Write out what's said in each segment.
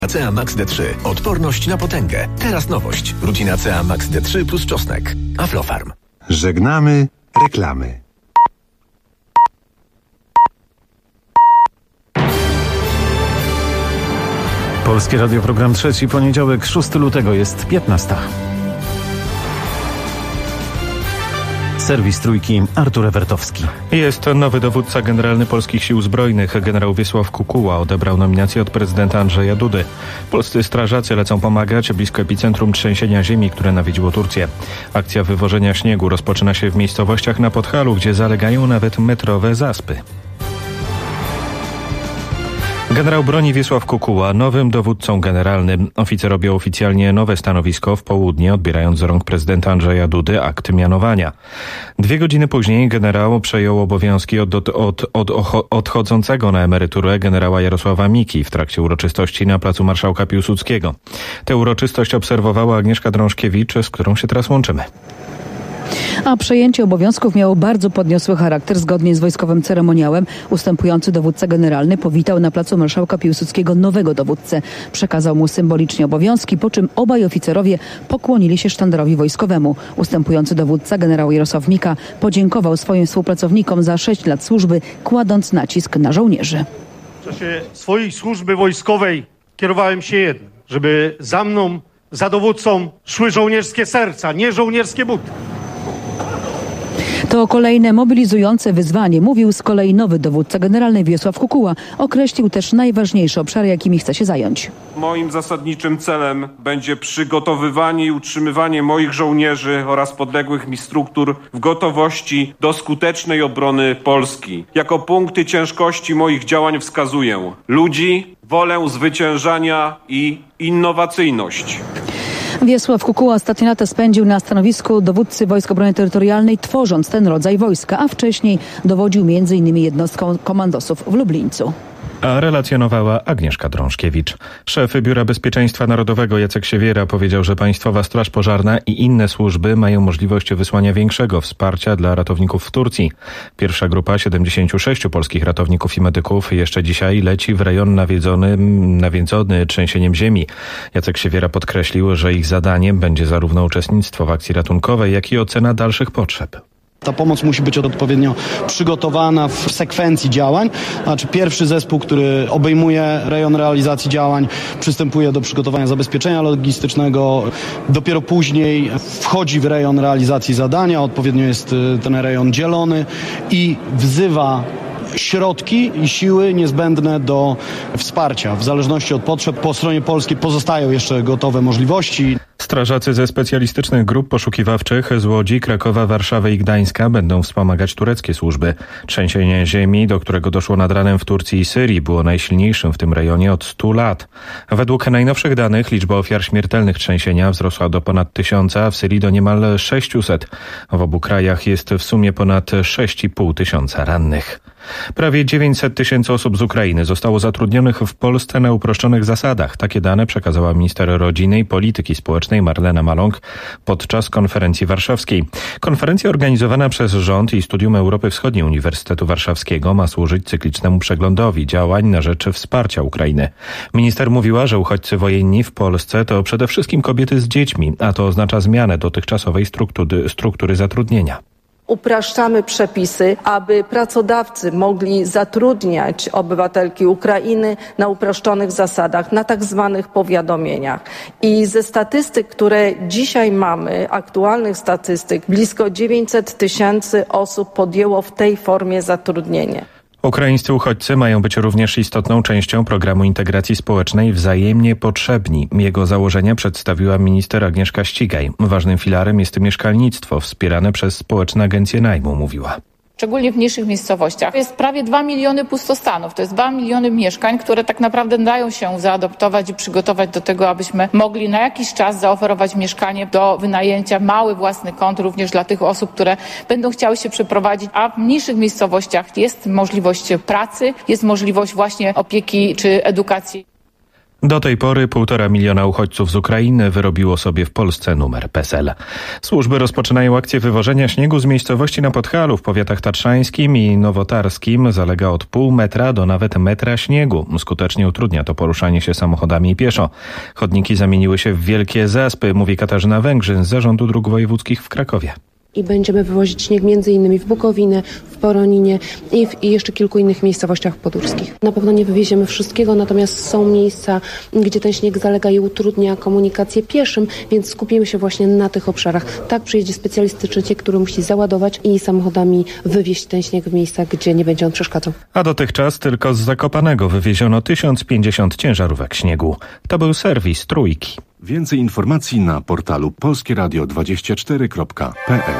CA Max D3. Odporność na potęgę. Teraz nowość. Rutina CA Max D3 plus czosnek. Aflofarm. Żegnamy reklamy. Polskie Radio, program trzeci, poniedziałek, 6 lutego, jest 15. Serwis Trójki, Artur Ewertowski. Jest nowy dowódca generalny Polskich Sił Zbrojnych. Generał Wiesław Kukuła odebrał nominację od prezydenta Andrzeja Dudy. Polscy strażacy lecą pomagać blisko epicentrum trzęsienia ziemi, które nawiedziło Turcję. Akcja wywożenia śniegu rozpoczyna się w miejscowościach na Podhalu, gdzie zalegają nawet metrowe zaspy. Generał broni Wiesław Kukuła nowym dowódcą generalnym. Oficer objął oficjalnie nowe stanowisko w południe, odbierając z rąk prezydenta Andrzeja Dudy akt mianowania. 2 godziny później generał przejął obowiązki od odchodzącego na emeryturę generała Jarosława Miki w trakcie uroczystości na placu Marszałka Piłsudskiego. Tę uroczystość obserwowała Agnieszka Drążkiewicz, z którą się teraz łączymy. A przejęcie obowiązków miało bardzo podniosły charakter. Zgodnie z wojskowym ceremoniałem ustępujący dowódca generalny powitał na placu Marszałka Piłsudskiego nowego dowódcę. Przekazał mu symbolicznie obowiązki, po czym obaj oficerowie pokłonili się sztandarowi wojskowemu. Ustępujący dowódca generał Jarosław Mika podziękował swoim współpracownikom za 6 lat służby, kładąc nacisk na żołnierzy. W czasie swojej służby wojskowej kierowałem się jednym, żeby za mną, za dowódcą szły żołnierskie serca, nie żołnierskie buty. To kolejne mobilizujące wyzwanie, mówił z kolei nowy dowódca generalny Wiesław Kukuła. Określił też najważniejsze obszary, jakimi chce się zająć. Moim zasadniczym celem będzie przygotowywanie i utrzymywanie moich żołnierzy oraz podległych mi struktur w gotowości do skutecznej obrony Polski. Jako punkty ciężkości moich działań wskazuję ludzi, wolę zwyciężania i innowacyjność. Wiesław Kukuła ostatnie lata spędził na stanowisku dowódcy Wojsk Obrony Terytorialnej, tworząc ten rodzaj wojska, a wcześniej dowodził m.in. jednostką komandosów w Lublińcu. A relacjonowała Agnieszka Drążkiewicz. Szef Biura Bezpieczeństwa Narodowego Jacek Siewiera powiedział, że Państwowa Straż Pożarna i inne służby mają możliwość wysłania większego wsparcia dla ratowników w Turcji. Pierwsza grupa 76 polskich ratowników i medyków jeszcze dzisiaj leci w rejon nawiedzony trzęsieniem ziemi. Jacek Siewiera podkreślił, że ich zadaniem będzie zarówno uczestnictwo w akcji ratunkowej, jak i ocena dalszych potrzeb. Ta pomoc musi być odpowiednio przygotowana w sekwencji działań. Znaczy pierwszy zespół, który obejmuje rejon realizacji działań, przystępuje do przygotowania zabezpieczenia logistycznego. Dopiero później wchodzi w rejon realizacji zadania. Odpowiednio jest ten rejon dzielony i wzywa środki i siły niezbędne do wsparcia. W zależności od potrzeb po stronie polskiej pozostają jeszcze gotowe możliwości. Strażacy ze specjalistycznych grup poszukiwawczych z Łodzi, Krakowa, Warszawy i Gdańska będą wspomagać tureckie służby. Trzęsienie ziemi, do którego doszło nad ranem w Turcji i Syrii, było najsilniejszym w tym rejonie od 100 lat. Według najnowszych danych liczba ofiar śmiertelnych trzęsienia wzrosła do ponad 1000, a w Syrii do niemal 600. W obu krajach jest w sumie ponad 6,5 tysiąca rannych. Prawie 900 tysięcy osób z Ukrainy zostało zatrudnionych w Polsce na uproszczonych zasadach. Takie dane przekazała minister rodziny i polityki społecznej Marlena Maląg podczas konferencji warszawskiej. Konferencja organizowana przez rząd i Studium Europy Wschodniej Uniwersytetu Warszawskiego ma służyć cyklicznemu przeglądowi działań na rzecz wsparcia Ukrainy. Minister mówiła, że uchodźcy wojenni w Polsce to przede wszystkim kobiety z dziećmi, a to oznacza zmianę dotychczasowej struktury zatrudnienia. Upraszczamy przepisy, aby pracodawcy mogli zatrudniać obywatelki Ukrainy na uproszczonych zasadach, na tak zwanych powiadomieniach. I ze statystyk, które dzisiaj mamy, aktualnych statystyk, blisko 900 tysięcy osób podjęło w tej formie zatrudnienie. Ukraińscy uchodźcy mają być również istotną częścią programu integracji społecznej Wzajemnie Potrzebni. Jego założenia przedstawiła minister Agnieszka Ścigaj. Ważnym filarem jest mieszkalnictwo wspierane przez społeczne agencje najmu, mówiła. Szczególnie w mniejszych miejscowościach. Jest prawie 2 miliony pustostanów. To jest 2 miliony mieszkań, które tak naprawdę dają się zaadoptować i przygotować do tego, abyśmy mogli na jakiś czas zaoferować mieszkanie do wynajęcia, mały własny kąt również dla tych osób, które będą chciały się przeprowadzić. A w mniejszych miejscowościach jest możliwość pracy, jest możliwość właśnie opieki czy edukacji. Do tej pory 1,5 miliona uchodźców z Ukrainy wyrobiło sobie w Polsce numer PESEL. Służby rozpoczynają akcję wywożenia śniegu z miejscowości na Podhalu w powiatach tatrzańskim i nowotarskim. Zalega od pół metra do nawet metra śniegu. Skutecznie utrudnia to poruszanie się samochodami i pieszo. Chodniki zamieniły się w wielkie zaspy, mówi Katarzyna Węgrzyn z Zarządu Dróg Wojewódzkich w Krakowie. I będziemy wywozić śnieg m.in. w Bukowinę, w Poroninie i jeszcze kilku innych miejscowościach podórskich. Na pewno nie wywieziemy wszystkiego, natomiast są miejsca, gdzie ten śnieg zalega i utrudnia komunikację pieszym, więc skupimy się właśnie na tych obszarach. Tak przyjedzie specjalistyczny, który musi załadować i samochodami wywieźć ten śnieg w miejscach, gdzie nie będzie on przeszkadzał. A dotychczas tylko z Zakopanego wywieziono 1050 ciężarówek śniegu. To był serwis Trójki. Więcej informacji na portalu polskieradio24.pl.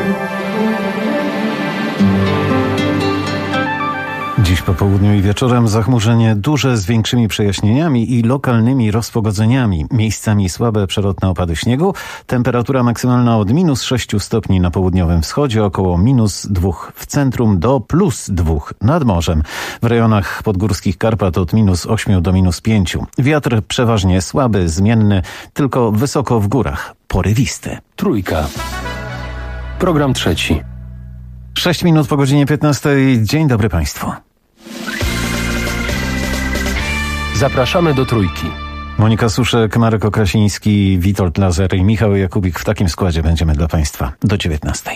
Dziś po południu i wieczorem zachmurzenie duże z większymi przejaśnieniami i lokalnymi rozpogodzeniami. Miejscami słabe przelotne opady śniegu. Temperatura maksymalna od -6 stopni na południowym wschodzie, około -2 w centrum do +2 nad morzem. W rejonach podgórskich Karpat od -8 do -5. Wiatr przeważnie słaby, zmienny, tylko wysoko w górach, porywisty. Trójka. Program trzeci. 6 minut po godzinie 15. Dzień dobry Państwu. Zapraszamy do Trójki. Monika Suszek, Marek Okrasiński, Witold Lazer i Michał Jakubik. W takim składzie będziemy dla Państwa do 19.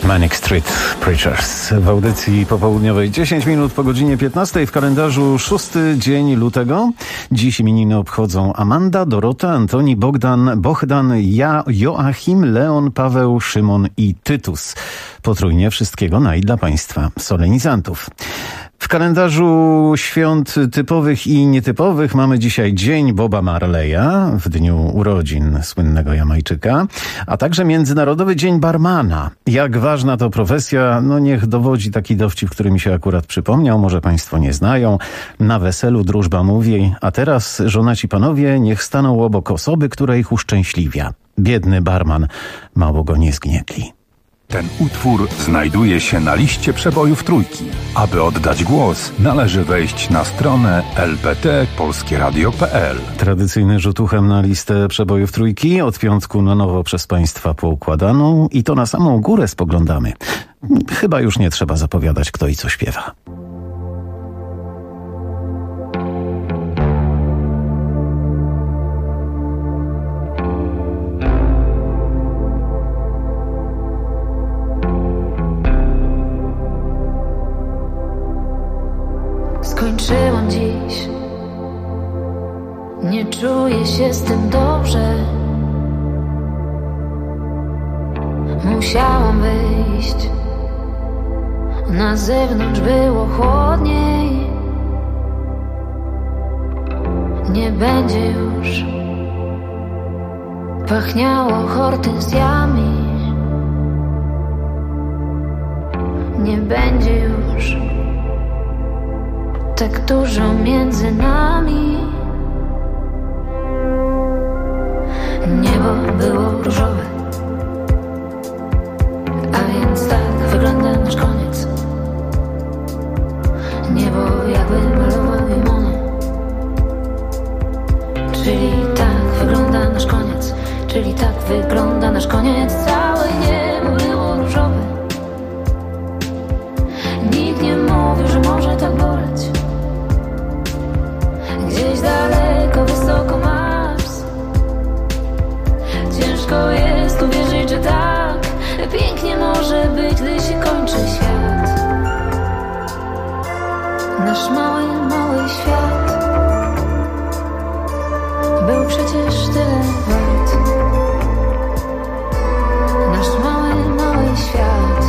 Manic Street Preachers w audycji popołudniowej 10 minut po godzinie 15 w kalendarzu 6 dzień lutego. Dziś imieniny obchodzą Amanda, Dorota, Antoni, Bohdan, Joachim, Leon, Paweł, Szymon i Tytus. Potrójnie wszystkiego i dla Państwa solenizantów. W kalendarzu świąt typowych i nietypowych mamy dzisiaj Dzień Boba Marleya, w dniu urodzin słynnego Jamajczyka, a także Międzynarodowy Dzień Barmana. Jak ważna to profesja, niech dowodzi taki dowcip, który mi się akurat przypomniał, może Państwo nie znają. Na weselu drużba mówi, a teraz żonaci panowie niech staną obok osoby, która ich uszczęśliwia. Biedny barman mało go nie zgnietli. Ten utwór znajduje się na liście przebojów Trójki. Aby oddać głos, należy wejść na stronę lpt.polskieradio.pl. Tradycyjny rzut uchem na listę przebojów Trójki, od piątku na nowo przez Państwa poukładaną i to na samą górę spoglądamy. Chyba już nie trzeba zapowiadać, kto i co śpiewa. Skończyłam dziś, nie czuję się z tym dobrze. Musiałam wyjść, na zewnątrz było chłodniej. Nie będzie już pachniało hortensjami. Nie będzie już tak dużo między nami. Niebo było różowe, a więc tak wygląda nasz koniec. Niebo jakby malował Imony. Czyli tak wygląda nasz koniec. Czyli tak wygląda nasz koniec. Całe niebo było różowe. Nikt nie mówił, że może tak boleć. Gdzieś daleko, wysoko Mars. Ciężko jest uwierzyć, że tak pięknie może być, gdy się kończy świat. Nasz mały, mały świat był przecież tyle wart. Nasz mały, mały świat.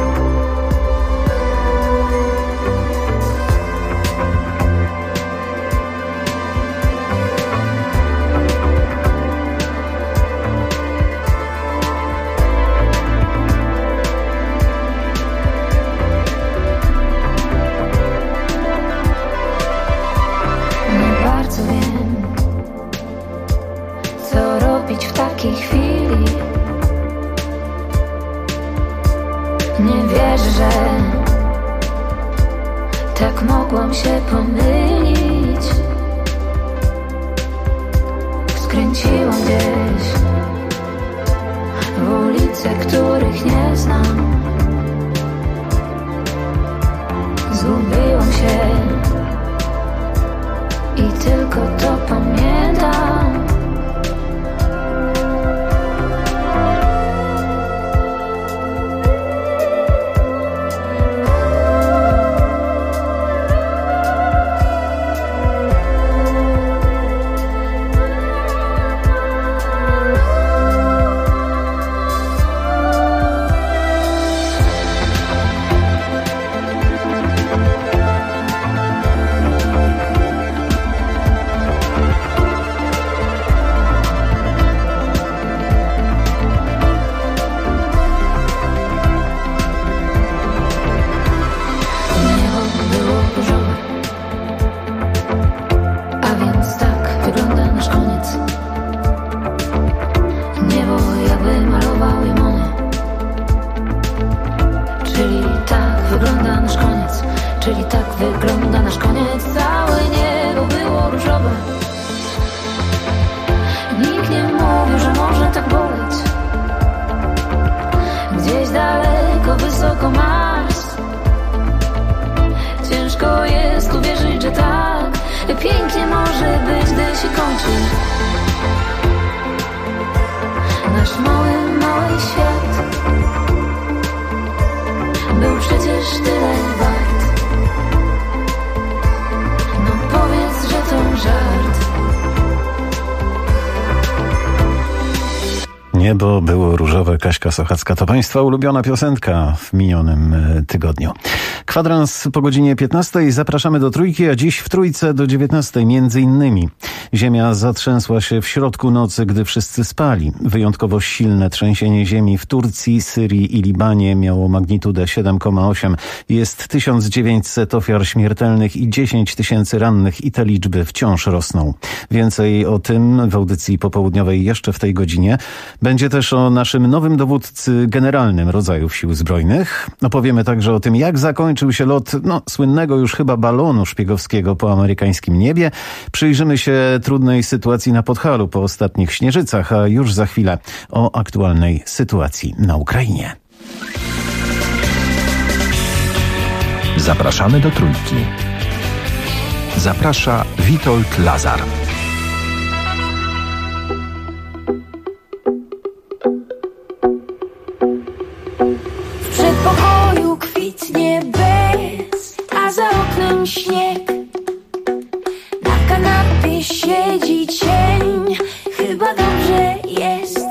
W takiej chwili nie wierzę, że tak mogłam się pomylić. Skręciłam gdzieś w ulice, których nie znam. Zgubiłam się i tylko to pamiętam. Pięknie może być, gdy się kończy nasz mały, mały świat. jesteś tyle wart. No powiedz, że to żart. Niebo było różowe, Kaśka Sochacka. To Państwa ulubiona piosenka w minionym tygodniu. Kwadrans po godzinie 15. Zapraszamy do Trójki, a dziś w Trójce do 19. Między innymi ziemia zatrzęsła się w środku nocy, gdy wszyscy spali. Wyjątkowo silne trzęsienie ziemi w Turcji, Syrii i Libanie miało magnitudę 7,8. Jest 1900 ofiar śmiertelnych i 10 000 rannych i te liczby wciąż rosną. Więcej o tym w audycji popołudniowej jeszcze w tej godzinie. Będzie też o naszym nowym dowódcy generalnym rodzajów Sił Zbrojnych. Opowiemy także o tym, jak zakończył się lot słynnego już chyba balonu szpiegowskiego po amerykańskim niebie. Przyjrzymy się trudnej sytuacji na Podhalu po ostatnich śnieżycach, a już za chwilę o aktualnej sytuacji na Ukrainie. Zapraszamy do Trójki. Zaprasza Witold Lazar. W przedpokoju kwitnie bez, a za oknem śnieg. Na kanapie siedzi cień, chyba dobrze jest.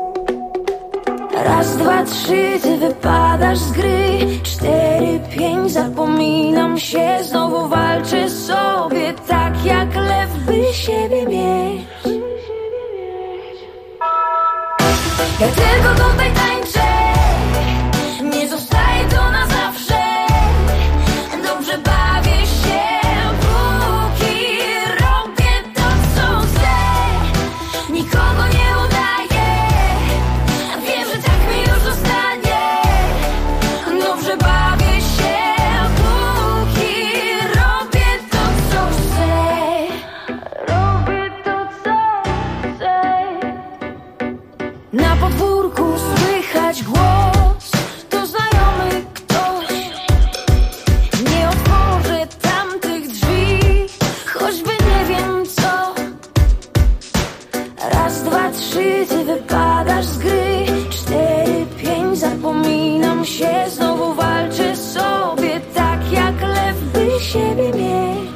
Raz, dwa, trzy, ty wypadasz z gry. 4, 5, zapominam się. Znowu walczę sobie tak jak lew, by siebie mieć. Ja tylko tutaj tańczę, nie zostaje to na zawsze. Dobrze bawię się, póki robię to, co chcę. Nikogo nie udaję, wiem, że tak mi już zostanie. Dobrze bawię się, póki robię to, co chcę. Robię to, co chcę. Na podwórku słychać głos, to znajomy ktoś. Nie otworzę tamtych drzwi, choćby nie wiem co. Raz, dwa, trzy, ty wypadasz z gry. 4, 5, zapominam się. Znowu walczę sobie tak jak lew, by siebie mieć.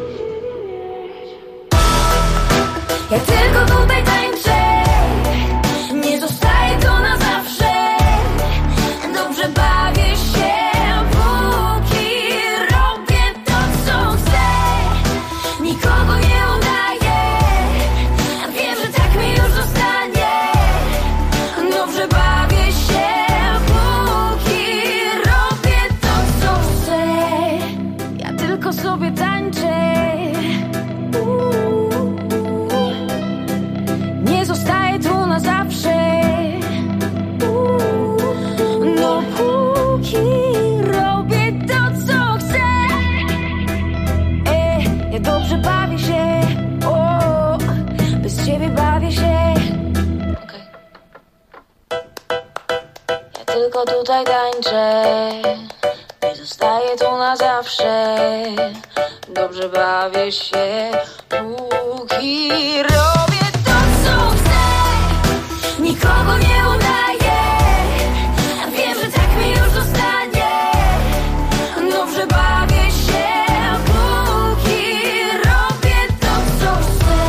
Ja tylko tutaj tańczę, nie zostaje to na zawsze. Dobrze bawię się, póki robię to, co chcę. Nikogo nie udaję, wiem, że tak mi już zostanie. Dobrze bawię się, póki robię to, co chcę. Ja tylko sobie tańczę. Nie zostaje tu na zawsze. No póki robię to, co chcę. Ja dobrze bawię się. O, bez ciebie bawię się. Okay. Ja tylko tutaj tańczę, nie zostaję tu na zawsze. Dobrze bawię się, póki robię to, co chcę. Nikogo nie udaję, wiem, że tak mi już zostanie. Dobrze bawię się, póki robię to, co chcę.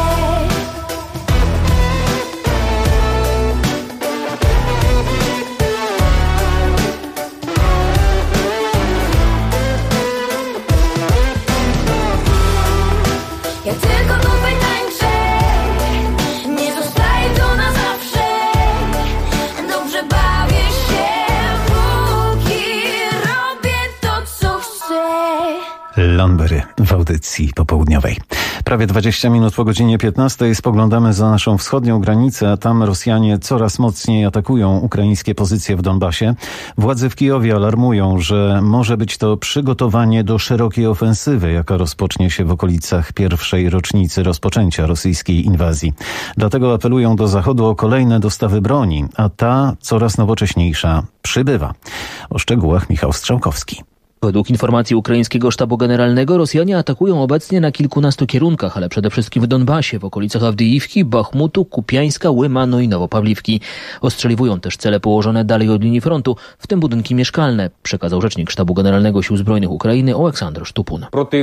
Ja tylko tutaj tańczę, nie zostaje to na zawsze. Dobrze bawię się, póki robię to, co chcę. Lanbery w audycji popołudniowej. Prawie 20 minut po godzinie 15 spoglądamy za naszą wschodnią granicę, a tam Rosjanie coraz mocniej atakują ukraińskie pozycje w Donbasie. Władze w Kijowie alarmują, że może być to przygotowanie do szerokiej ofensywy, jaka rozpocznie się w okolicach pierwszej rocznicy rozpoczęcia rosyjskiej inwazji. Dlatego apelują do Zachodu o kolejne dostawy broni, a ta coraz nowocześniejsza przybywa. O szczegółach Michał Strzałkowski. Według informacji ukraińskiego sztabu generalnego Rosjanie atakują obecnie na kilkunastu kierunkach, ale przede wszystkim w Donbasie, w okolicach Awdijiwki, Bachmutu, Kupiańska, Łymanu i Nowopawliwki. Ostrzeliwują też cele położone dalej od linii frontu, w tym budynki mieszkalne, przekazał rzecznik sztabu generalnego Sił Zbrojnych Ukrainy Oleksandr Sztupun.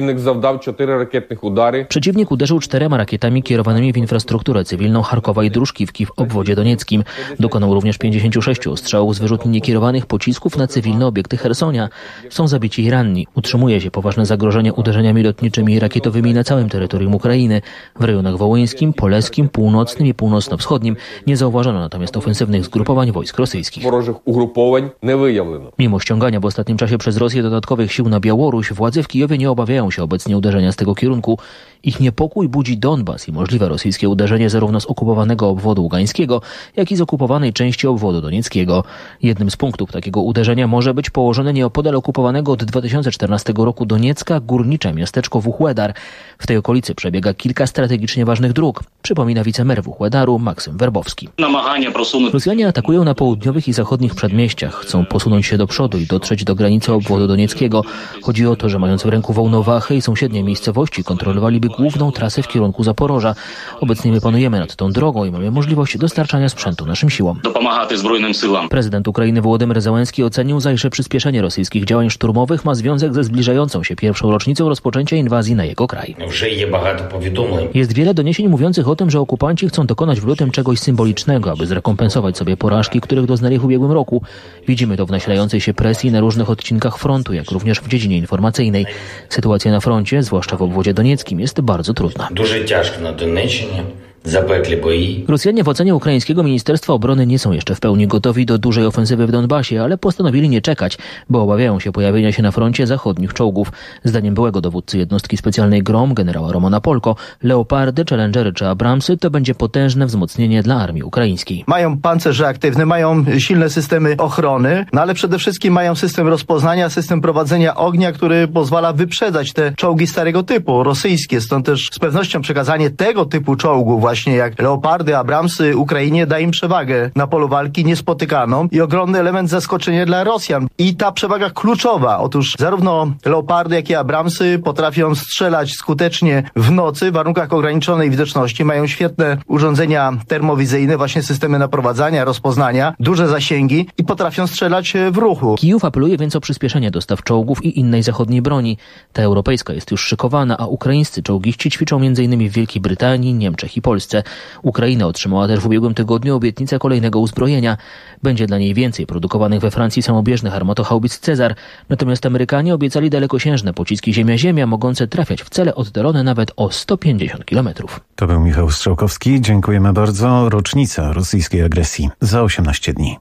Przeciwnik uderzył 4 rakietami kierowanymi w infrastrukturę cywilną Charkowa i Druszkiwki w obwodzie donieckim. Dokonał również 56 ostrzałów z wyrzutni niekierowanych pocisków na cywilne obiekty Chersonia. Są zabici i ranni. Utrzymuje się poważne zagrożenie uderzeniami lotniczymi i rakietowymi na całym terytorium Ukrainy. W rejonach wołyńskim, poleskim, północnym i północno-wschodnim nie zauważono natomiast ofensywnych zgrupowań wojsk rosyjskich. Mimo ściągania w ostatnim czasie przez Rosję dodatkowych sił na Białoruś, władze w Kijowie nie obawiają się obecnie uderzenia z tego kierunku. Ich niepokój budzi Donbas i możliwe rosyjskie uderzenie zarówno z okupowanego obwodu ługańskiego, jak i z okupowanej części obwodu donieckiego. Jednym z punktów takiego uderzenia może być położone nieopodal okupowanego od 2014 roku Doniecka górnicze miasteczko Wuhłedar. W tej okolicy przebiega kilka strategicznie ważnych dróg, przypomina wicemer Wuhłedaru Maksym Werbowski. Rosjanie atakują na południowych i zachodnich przedmieściach. Chcą posunąć się do przodu i dotrzeć do granicy obwodu donieckiego. Chodzi o to, że mając w ręku Wołnowachę i sąsiednie miejscowości, kontrolowaliby główną trasę w kierunku Zaporoża. Obecnie my panujemy nad tą drogą i mamy możliwość dostarczania sprzętu naszym siłom. Prezydent Ukrainy Wołodymyr Zełenski ocenił zaś, że przyspieszenie rosyjskich działań szturmowych ma związek ze zbliżającą się pierwszą rocznicą rozpoczęcia inwazji na jego kraj. Jest wiele doniesień mówiących o tym, że okupanci chcą dokonać w lutym czegoś symbolicznego, aby zrekompensować sobie porażki, których doznali w ubiegłym roku. Widzimy to w nasilającej się presji na różnych odcinkach frontu, jak również w dziedzinie informacyjnej. Sytuacja na froncie, zwłaszcza w obwodzie donieckim, jest bardzo trudna. Дуже ciężko na Donieckinie. Zapekli boi. Rosjanie w ocenie ukraińskiego Ministerstwa Obrony nie są jeszcze w pełni gotowi do dużej ofensywy w Donbasie, ale postanowili nie czekać, bo obawiają się pojawienia się na froncie zachodnich czołgów. Zdaniem byłego dowódcy jednostki specjalnej GROM, generała Romana Polko, Leopardy, Challengery czy Abramsy to będzie potężne wzmocnienie dla armii ukraińskiej. Mają pancerze aktywne, mają silne systemy ochrony, ale przede wszystkim mają system rozpoznania, system prowadzenia ognia, który pozwala wyprzedzać te czołgi starego typu, rosyjskie. Stąd też z pewnością przekazanie tego typu czołgów, właśnie jak Leopardy, Abramsy, Ukrainie da im przewagę na polu walki niespotykaną i ogromny element zaskoczenia dla Rosjan. I ta przewaga kluczowa. Otóż zarówno Leopardy, jak i Abramsy potrafią strzelać skutecznie w nocy w warunkach ograniczonej widoczności. Mają świetne urządzenia termowizyjne, właśnie systemy naprowadzania, rozpoznania, duże zasięgi i potrafią strzelać w ruchu. Kijów apeluje więc o przyspieszenie dostaw czołgów i innej zachodniej broni. Ta europejska jest już szykowana, a ukraińscy czołgiści ćwiczą m.in. w Wielkiej Brytanii, Niemczech i Polsce. Ukraina otrzymała też w ubiegłym tygodniu obietnicę kolejnego uzbrojenia. Będzie dla niej więcej produkowanych we Francji samobieżnych armatohaubic Cezar. Natomiast Amerykanie obiecali dalekosiężne pociski ziemia-ziemia, mogące trafiać w cele oddalone nawet o 150 km. To był Michał Strzałkowski. Dziękujemy bardzo. Rocznica rosyjskiej agresji za 18 dni.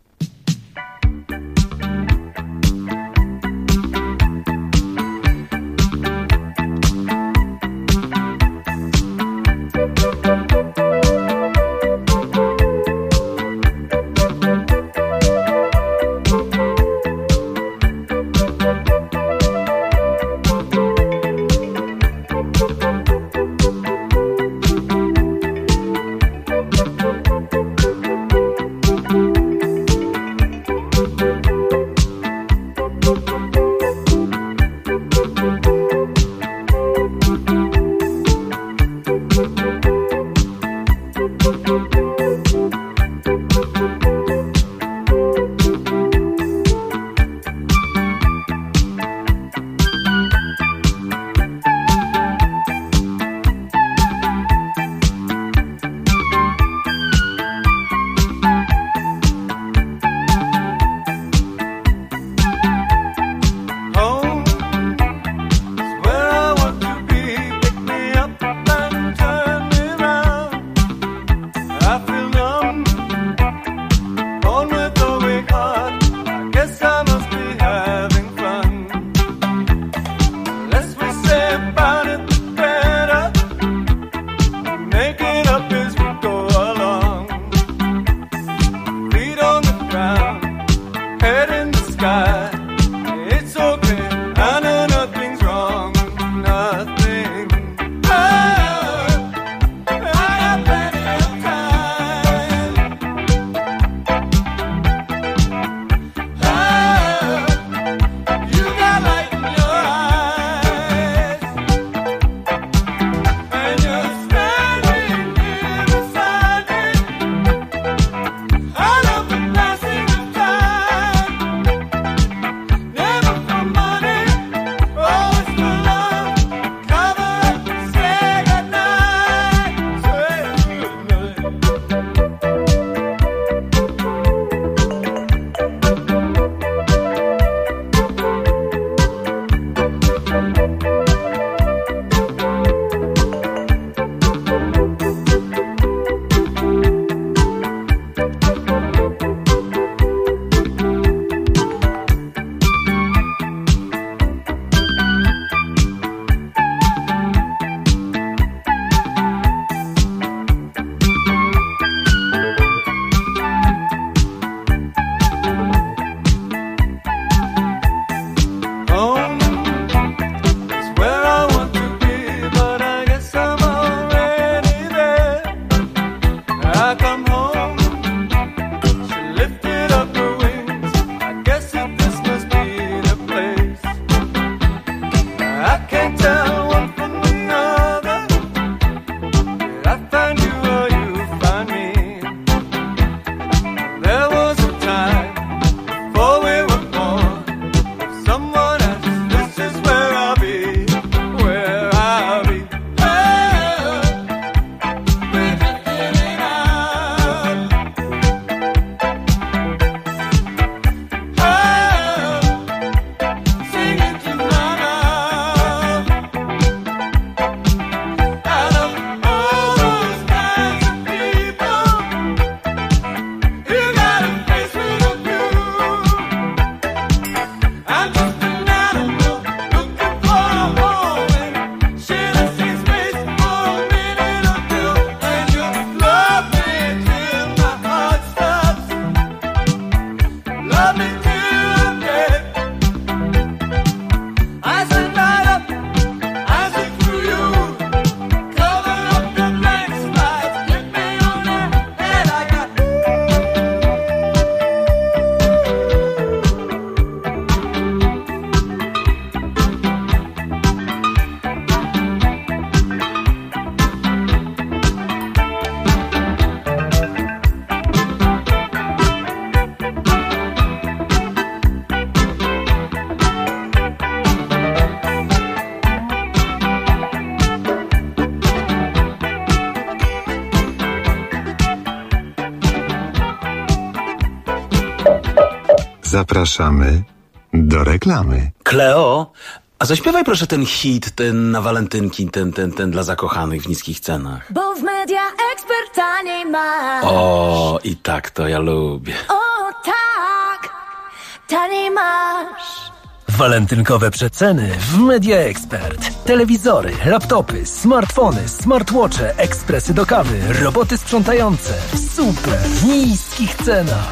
Zapraszamy do reklamy. Kleo, a zaśpiewaj proszę ten hit, ten na walentynki, ten dla zakochanych w niskich cenach. Bo w Media Expert taniej masz. O, i tak to ja lubię. O tak, taniej masz. Walentynkowe przeceny w Media Expert. Telewizory, laptopy, smartfony, smartwatche, ekspresy do kawy, roboty sprzątające w super niskich cenach.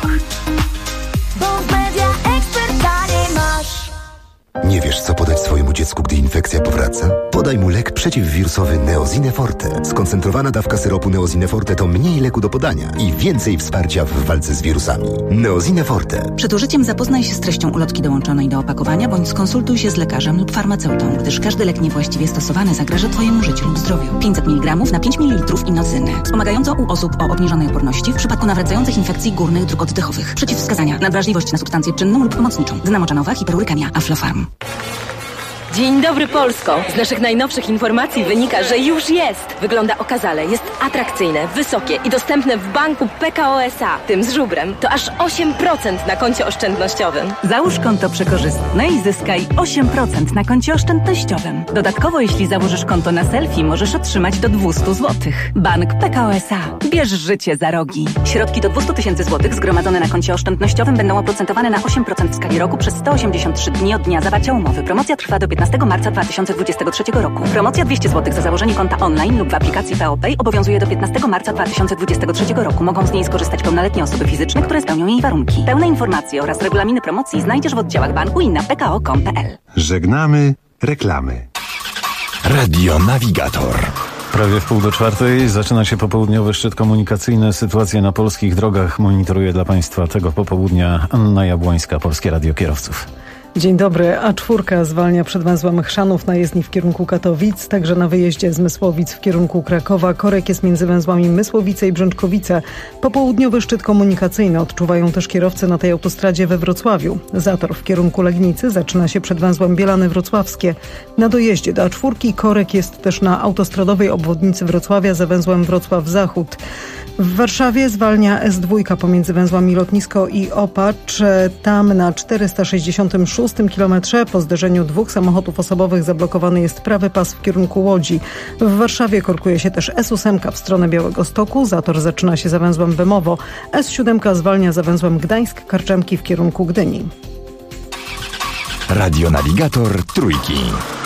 Bo w Media Expert taniej masz. Nie wiesz, co podać swojemu dziecku, gdy infekcja powraca? Podaj mu lek przeciwwirusowy Neosine Forte. Skoncentrowana dawka syropu Neosine Forte to mniej leku do podania i więcej wsparcia w walce z wirusami. Neosine Forte. Przed użyciem zapoznaj się z treścią ulotki dołączonej do opakowania, bądź skonsultuj się z lekarzem lub farmaceutą, gdyż każdy lek niewłaściwie stosowany zagraża Twojemu życiu lub zdrowiu. 500 mg na 5 ml inocyny. Wspomagająco u osób o obniżonej odporności w przypadku nawracających infekcji górnych dróg oddechowych. Przeciwwskazania: nadwrażliwość na substancję czynną lub pomocniczą. Dynamoczonowa, hiperurykemia, Aflofarm. Dzień dobry, Polsko! Z naszych najnowszych informacji wynika, że już jest. Wygląda okazale, jest atrakcyjne, wysokie i dostępne w banku PKO SA. Tym z żubrem to aż 8% na koncie oszczędnościowym. Załóż konto przekorzystne i zyskaj 8% na koncie oszczędnościowym. Dodatkowo, jeśli założysz konto na selfie, możesz otrzymać do 200 zł. Bank PKO SA. Bierz życie za rogi. Środki do 200 000 zł zgromadzone na koncie oszczędnościowym będą oprocentowane na 8% w skali roku przez 183 dni od dnia zawarcia umowy. Promocja trwa do 15 marca 2023 roku. Promocja 200 zł za założenie konta online lub w aplikacji PeoPay obowiązuje do 15 marca 2023 roku. Mogą z niej skorzystać pełnoletnie osoby fizyczne, które spełnią jej warunki. Pełne informacje oraz regulaminy promocji znajdziesz w oddziałach banku i na pko.com.pl. Żegnamy reklamy. Radio Navigator. Prawie w 3:30 zaczyna się popołudniowy szczyt komunikacyjny. Sytuację na polskich drogach monitoruje dla Państwa tego popołudnia Anna Jabłońska, Polskie Radio Kierowców. Dzień dobry. A4 zwalnia przed węzłem Chrzanów na jezdni w kierunku Katowic, także na wyjeździe z Mysłowic w kierunku Krakowa. Korek jest między węzłami Mysłowice i Brzęczkowice. Popołudniowy szczyt komunikacyjny odczuwają też kierowcy na tej autostradzie we Wrocławiu. Zator w kierunku Legnicy zaczyna się przed węzłem Bielany Wrocławskie. Na dojeździe do A4 korek jest też na autostradowej obwodnicy Wrocławia za węzłem Wrocław Zachód. W Warszawie zwalnia S2 pomiędzy węzłami Lotnisko i Opacz. Tam na 466 kilometrze po zderzeniu dwóch samochodów osobowych zablokowany jest prawy pas w kierunku Łodzi. W Warszawie korkuje się też S8 w stronę Białegostoku. Zator zaczyna się za węzłem Bemowo. S7 zwalnia za węzłem Gdańsk-Karczemki w kierunku Gdyni. Radio Navigator Trójki.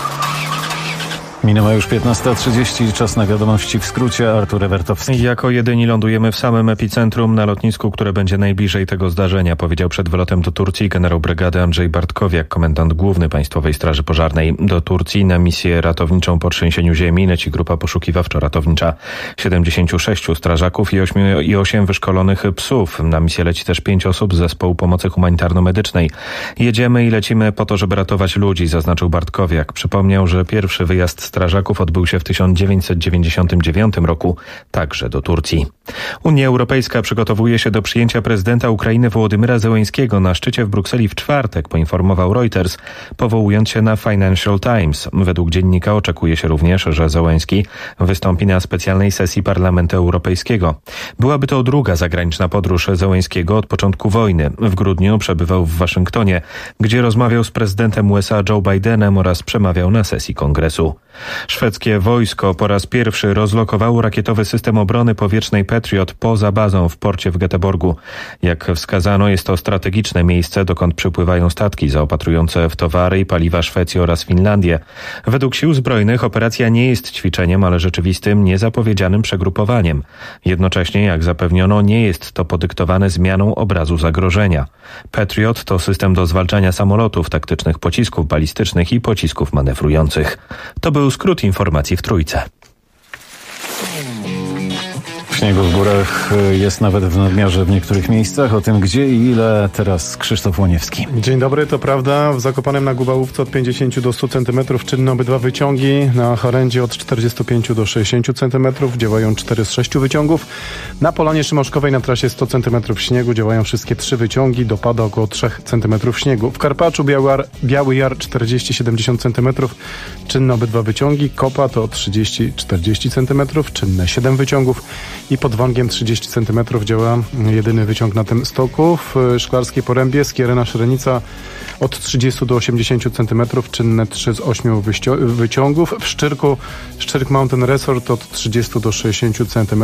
Minęła już 15:30, czas na wiadomości w skrócie. Artur Ewertowski. Jako jedyni lądujemy w samym epicentrum na lotnisku, które będzie najbliżej tego zdarzenia, powiedział przed wylotem do Turcji generał brygady Andrzej Bartkowiak, komendant główny Państwowej Straży Pożarnej. Do Turcji na misję ratowniczą po trzęsieniu ziemi leci grupa poszukiwawczo-ratownicza 76 strażaków i 8 wyszkolonych psów. Na misję leci też 5 osób z zespołu pomocy humanitarno-medycznej. Jedziemy i lecimy po to, żeby ratować ludzi, zaznaczył Bartkowiak. Przypomniał, że pierwszy wyjazd strażaków odbył się w 1999 roku, także do Turcji. Unia Europejska przygotowuje się do przyjęcia prezydenta Ukrainy Wołodymyra Zełenskiego na szczycie w Brukseli w czwartek, poinformował Reuters, powołując się na Financial Times. Według dziennika oczekuje się również, że Zełenski wystąpi na specjalnej sesji Parlamentu Europejskiego. Byłaby to druga zagraniczna podróż Zełenskiego od początku wojny. W grudniu przebywał w Waszyngtonie, gdzie rozmawiał z prezydentem USA Joe Bidenem oraz przemawiał na sesji kongresu. Szwedzkie wojsko po raz pierwszy rozlokowało rakietowy system obrony powietrznej Patriot poza bazą w porcie w Göteborgu. Jak wskazano, jest to strategiczne miejsce, dokąd przypływają statki zaopatrujące w towary i paliwa Szwecję oraz Finlandię. Według sił zbrojnych operacja nie jest ćwiczeniem, ale rzeczywistym, niezapowiedzianym przegrupowaniem. Jednocześnie, jak zapewniono, nie jest to podyktowane zmianą obrazu zagrożenia. Patriot to system do zwalczania samolotów, taktycznych pocisków balistycznych i pocisków manewrujących. To był skrót informacji w Trójce. Śniegu w górach jest nawet w nadmiarze w niektórych miejscach. O tym gdzie i ile teraz Krzysztof Łoniewski. Dzień dobry, to prawda. W Zakopanem na Gubałówce od 50 do 100 cm czynne obydwa wyciągi. Na Charędzie od 45 do 60 cm działają 4 z 6 wyciągów. Na Polanie Szymoszkowej na trasie 100 cm śniegu działają wszystkie 3 wyciągi. Dopada około 3 cm śniegu. W Karpaczu Biały Jar 40-70 cm czynne obydwa wyciągi. Kopa to 30-40 cm czynne 7 wyciągów. i pod Wągiem 30 cm działa jedyny wyciąg na tym stoku. W Szklarskiej Porębie Skierena Szrenica od 30 do 80 cm, czynne 3 z 8 wyciągów. W Szczyrku Szczyrk Mountain Resort od 30 do 60 cm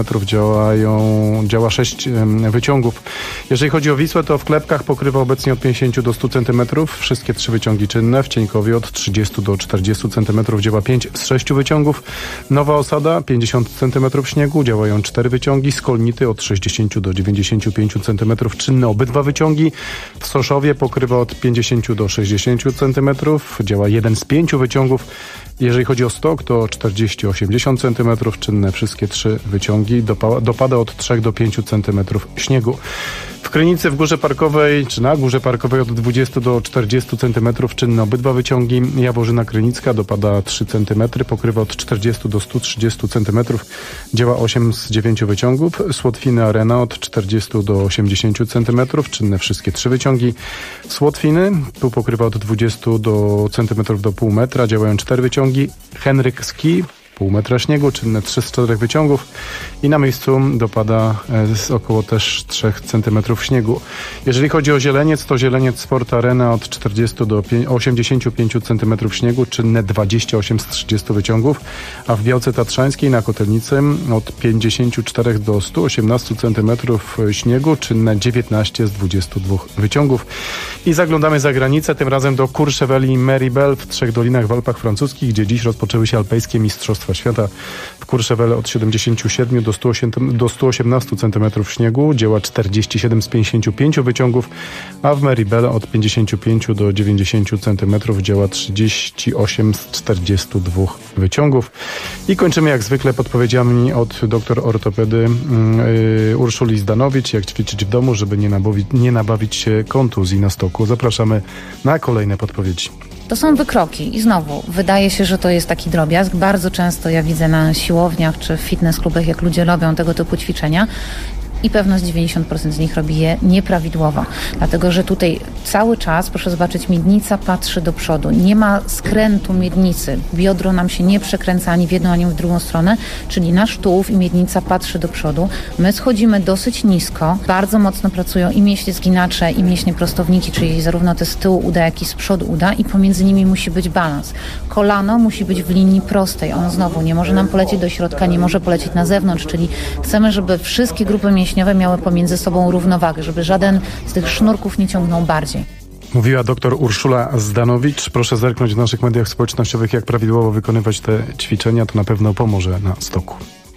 działa 6 wyciągów. Jeżeli chodzi o Wisłę, to w Klepkach pokrywa obecnie od 50 do 100 cm, wszystkie 3 wyciągi czynne. W Cieńkowie od 30 do 40 cm działa 5 z 6 wyciągów. Nowa Osada 50 cm śniegu, działają 4 wyciągi. Skolnity od 60 do 95 cm, czynne obydwa wyciągi. W Soszowie pokrywa od 50 do 60 cm, działa 1 z 5 wyciągów. Jeżeli chodzi o stok, to 40-80 cm, czynne wszystkie 3 wyciągi. Dopada od 3 do 5 cm śniegu. W Krynicy w Górze Parkowej, czy na Górze Parkowej od 20 do 40 cm, czynne obydwa wyciągi. Jaworzyna Krynicka dopada 3 cm, pokrywa od 40 do 130 cm, działa 8 z 9 wyciągów. Słotwiny Arena od 40 do 80 cm, czynne wszystkie 3 wyciągi. Słotwiny, tu pokrywa od 20 cm do pół metra, działają 4 wyciągi. Henryk Ski, pół metra śniegu, czynne 3 z 4 wyciągów i na miejscu dopada z około też 3 cm śniegu. Jeżeli chodzi o Zieleniec, to Zieleniec Sport Arena od 40 do 85 cm śniegu, czynne 28 z 30 wyciągów, a w Białce Tatrzańskiej na Kotelnicy od 54 do 118 cm śniegu, czynne 19 z 22 wyciągów. I zaglądamy za granicę, tym razem do Courchevel i Méribel w Trzech Dolinach w Alpach Francuskich, gdzie dziś rozpoczęły się alpejskie mistrzostwa świata. W Courchevel od 77 do 118 cm śniegu, działa 47 z 55 wyciągów, a w Méribel od 55 do 90 cm działa 38 z 42 wyciągów. I kończymy jak zwykle podpowiedziami od doktor ortopedy Urszuli Zdanowicz, jak ćwiczyć w domu, żeby nie nabawić się kontuzji na stoku. Zapraszamy na kolejne podpowiedzi. To są wykroki i znowu wydaje się, że to jest taki drobiazg. Bardzo często ja widzę na siłowniach czy w fitness klubach, jak ludzie robią tego typu ćwiczenia i pewno z 90% z nich robi je nieprawidłowo. Dlatego, że tutaj cały czas, proszę zobaczyć, miednica patrzy do przodu. Nie ma skrętu miednicy. Biodro nam się nie przekręca ani w jedną, ani w drugą stronę, czyli nasz tułów i miednica patrzy do przodu. My schodzimy dosyć nisko. Bardzo mocno pracują i mięśnie zginacze, i mięśnie prostowniki, czyli zarówno te z tyłu uda, jak i z przodu uda i pomiędzy nimi musi być balans. Kolano musi być w linii prostej. Ono znowu nie może nam polecieć do środka, nie może polecieć na zewnątrz, czyli chcemy, żeby wszystkie grupy mięśniowe miały pomiędzy sobą równowagę, żeby żaden z tych sznurków nie ciągnął bardziej. Mówiła dr Urszula Zdanowicz. Proszę zerknąć w naszych mediach społecznościowych, jak prawidłowo wykonywać te ćwiczenia. To na pewno pomoże na stoku.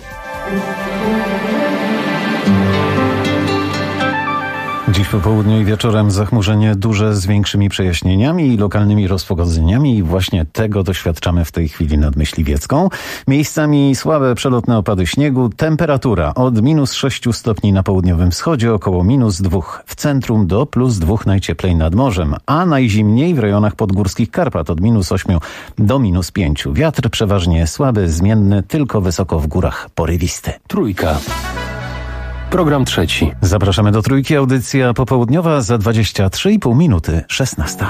Dziś po południu i wieczorem zachmurzenie duże z większymi przejaśnieniami i lokalnymi rozpogodzeniami i właśnie tego doświadczamy w tej chwili nad Myśliwiecką. Miejscami słabe przelotne opady śniegu, temperatura od -6 stopni na południowym wschodzie, około -2 w centrum do +2 najcieplej nad morzem, a najzimniej w rejonach podgórskich Karpat od -8 do -5. Wiatr przeważnie słaby, zmienny, tylko wysoko w górach porywisty. Trójka. Program trzeci. Zapraszamy do Trójki. Audycja popołudniowa za 23,5 minuty, 16.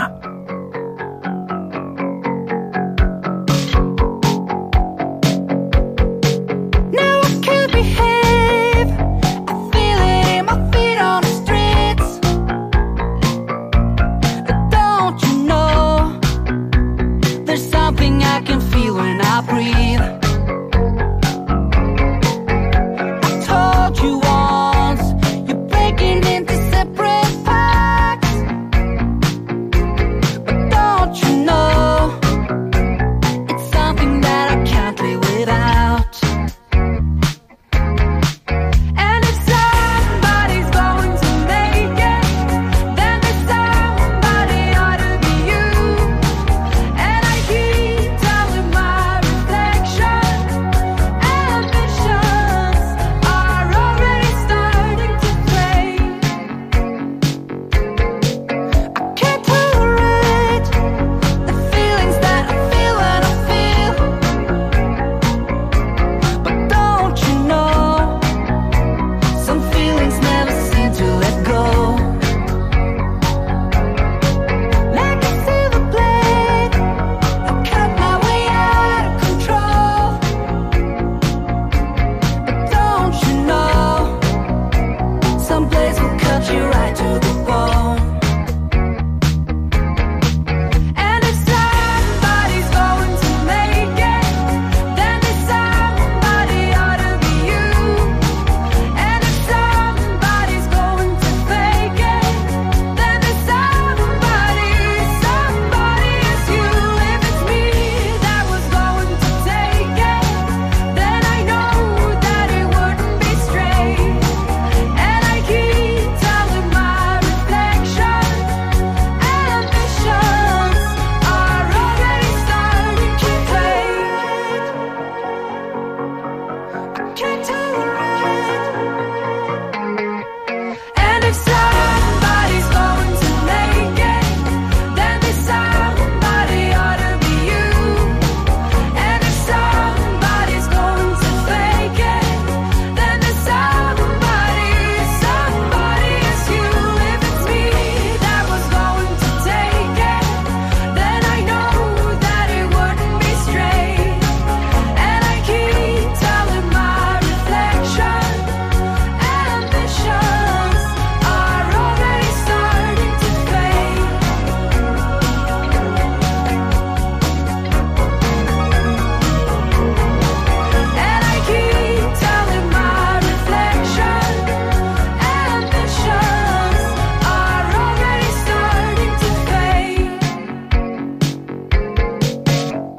Reflection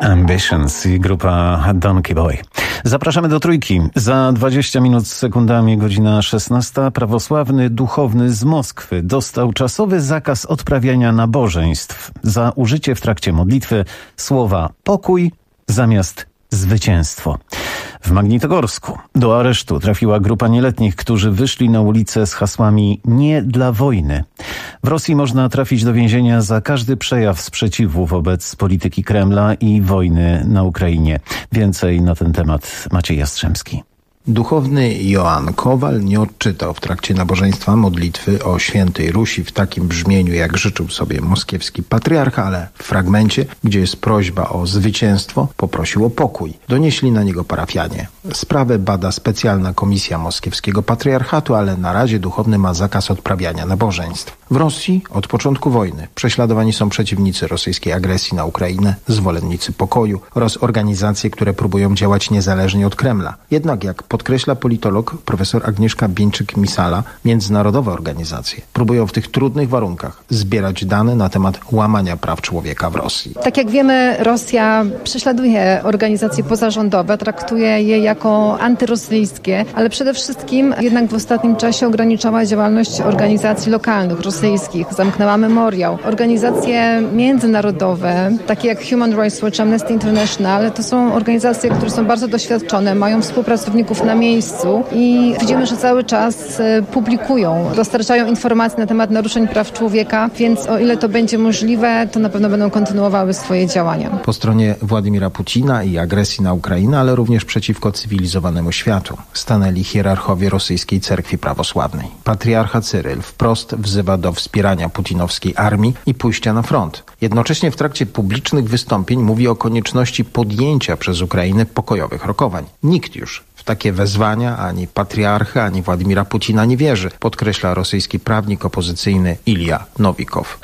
Ambitions i grupa Donkey Boy. Zapraszamy do Trójki. Za 20 minut z sekundami, godzina 16. Prawosławny duchowny z Moskwy dostał czasowy zakaz odprawiania nabożeństw za użycie w trakcie modlitwy słowa pokój zamiast zwycięstwo. W Magnitogorsku do aresztu trafiła grupa nieletnich, którzy wyszli na ulicę z hasłami „Nie dla wojny”. W Rosji można trafić do więzienia za każdy przejaw sprzeciwu wobec polityki Kremla i wojny na Ukrainie. Więcej na ten temat Maciej Jastrzębski. Duchowny Joann Kowal nie odczytał w trakcie nabożeństwa modlitwy o Świętej Rusi w takim brzmieniu, jak życzył sobie moskiewski patriarcha, ale w fragmencie, gdzie jest prośba o zwycięstwo, poprosił o pokój. Donieśli na niego parafianie. Sprawę bada specjalna komisja moskiewskiego patriarchatu, ale na razie duchowny ma zakaz odprawiania nabożeństw. W Rosji od początku wojny prześladowani są przeciwnicy rosyjskiej agresji na Ukrainę, zwolennicy pokoju oraz organizacje, które próbują działać niezależnie od Kremla. Jednak jak podkreśla politolog profesor Agnieszka Bieńczyk-Misala, międzynarodowe organizacje próbują w tych trudnych warunkach zbierać dane na temat łamania praw człowieka w Rosji. Tak jak wiemy, Rosja prześladuje organizacje pozarządowe, traktuje je jako antyrosyjskie, ale przede wszystkim jednak w ostatnim czasie ograniczała działalność organizacji lokalnych, rosyjskich, zamknęła memoriał. Organizacje międzynarodowe, takie jak Human Rights Watch, Amnesty International, to są organizacje, które są bardzo doświadczone, mają współpracowników na miejscu i widzimy, że cały czas publikują, dostarczają informacji na temat naruszeń praw człowieka, więc o ile to będzie możliwe, to na pewno będą kontynuowały swoje działania. Po stronie Władimira Putina i agresji na Ukrainę, ale również przeciwko cywilizowanemu światu stanęli hierarchowie rosyjskiej cerkwi prawosławnej. Patriarcha Cyryl wprost wzywa do wspierania putinowskiej armii i pójścia na front. Jednocześnie w trakcie publicznych wystąpień mówi o konieczności podjęcia przez Ukrainę pokojowych rokowań. Nikt już w takie wezwania ani patriarcha, ani Władimira Putina nie wierzy, podkreśla rosyjski prawnik opozycyjny Ilja Nowikow.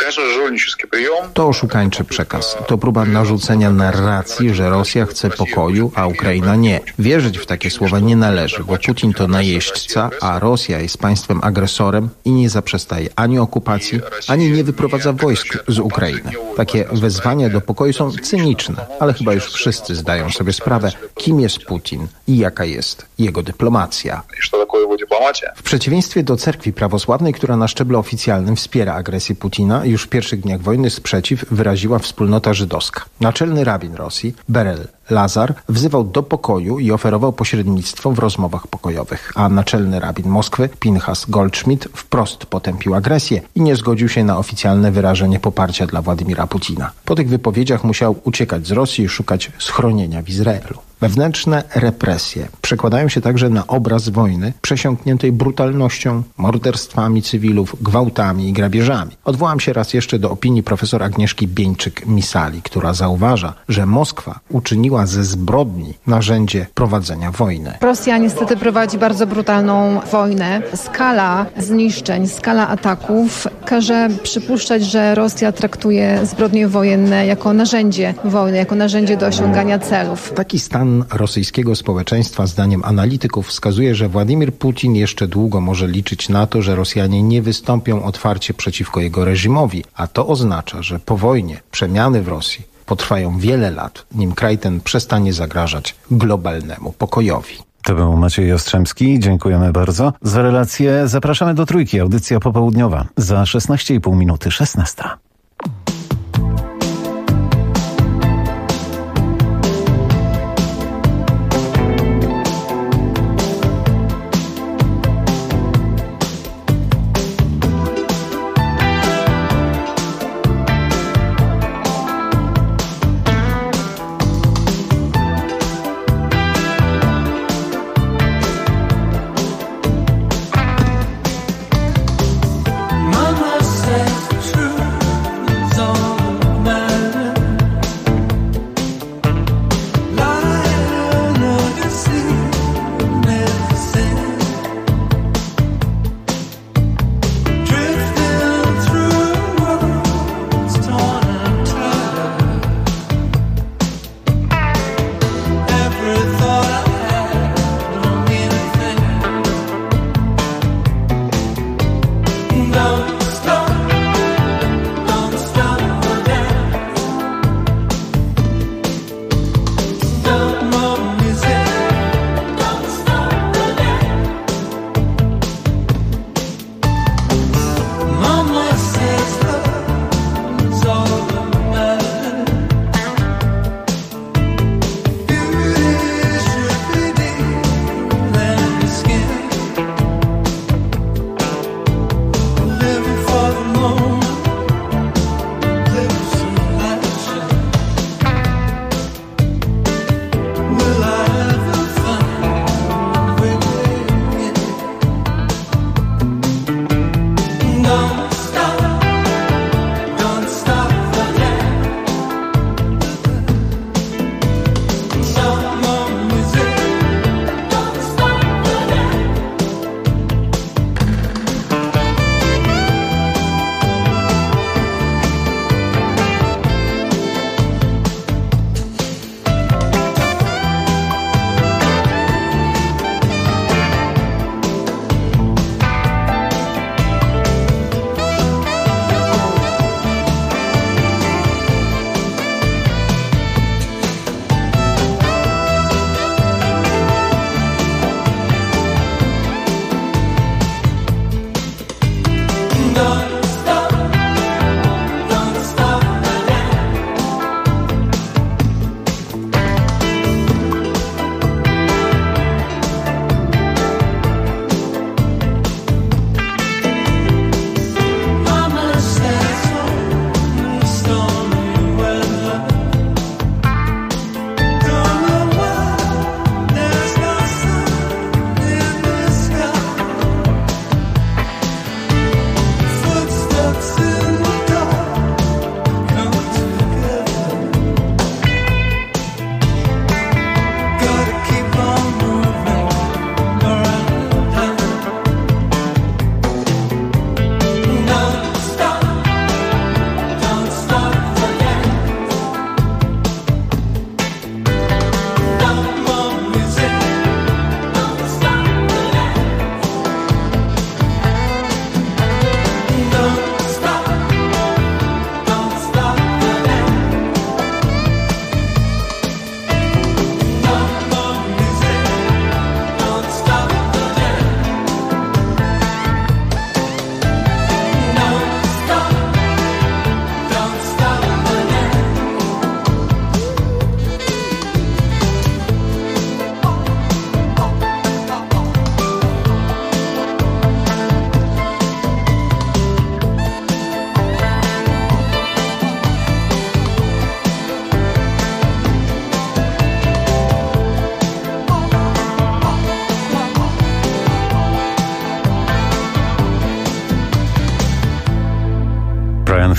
To oszukańczy przekaz. To próba narzucenia narracji, że Rosja chce pokoju, a Ukraina nie. Wierzyć w takie słowa nie należy, bo Putin to najeźdźca, a Rosja jest państwem agresorem i nie zaprzestaje ani okupacji, ani nie wyprowadza wojsk z Ukrainy. Takie wezwania do pokoju są cyniczne, ale chyba już wszyscy zdają sobie sprawę, kim jest Putin i jaka jest jego dyplomacja. W przeciwieństwie do cerkwi prawosławnej, która na szczeblu oficjalnym wspiera agresję Putina, już w pierwszych dniach wojny sprzeciw wyraziła wspólnota żydowska. Naczelny rabin Rosji, Berel Lazar, wzywał do pokoju i oferował pośrednictwo w rozmowach pokojowych, a naczelny rabin Moskwy, Pinchas Goldschmidt, wprost potępił agresję i nie zgodził się na oficjalne wyrażenie poparcia dla Władimira Putina. Po tych wypowiedziach musiał uciekać z Rosji i szukać schronienia w Izraelu. Wewnętrzne represje przekładają się także na obraz wojny przesiąkniętej brutalnością, morderstwami cywilów, gwałtami i grabieżami. Odwołam się raz jeszcze do opinii profesor Agnieszki Bieńczyk-Misali, która zauważa, że Moskwa uczyniła ze zbrodni narzędzie prowadzenia wojny. Rosja niestety prowadzi bardzo brutalną wojnę. Skala zniszczeń, skala ataków każe przypuszczać, że Rosja traktuje zbrodnie wojenne jako narzędzie wojny, jako narzędzie do osiągania celów. Taki stan rosyjskiego społeczeństwa, zdaniem analityków, wskazuje, że Władimir Putin jeszcze długo może liczyć na to, że Rosjanie nie wystąpią otwarcie przeciwko jego reżimowi, a to oznacza, że po wojnie przemiany w Rosji potrwają wiele lat, nim kraj ten przestanie zagrażać globalnemu pokojowi. To był Maciej Jastrzębski. Dziękujemy bardzo. Za relację zapraszamy do Trójki. Audycja popołudniowa. Za 16,5 minuty 16. Mama says the truth.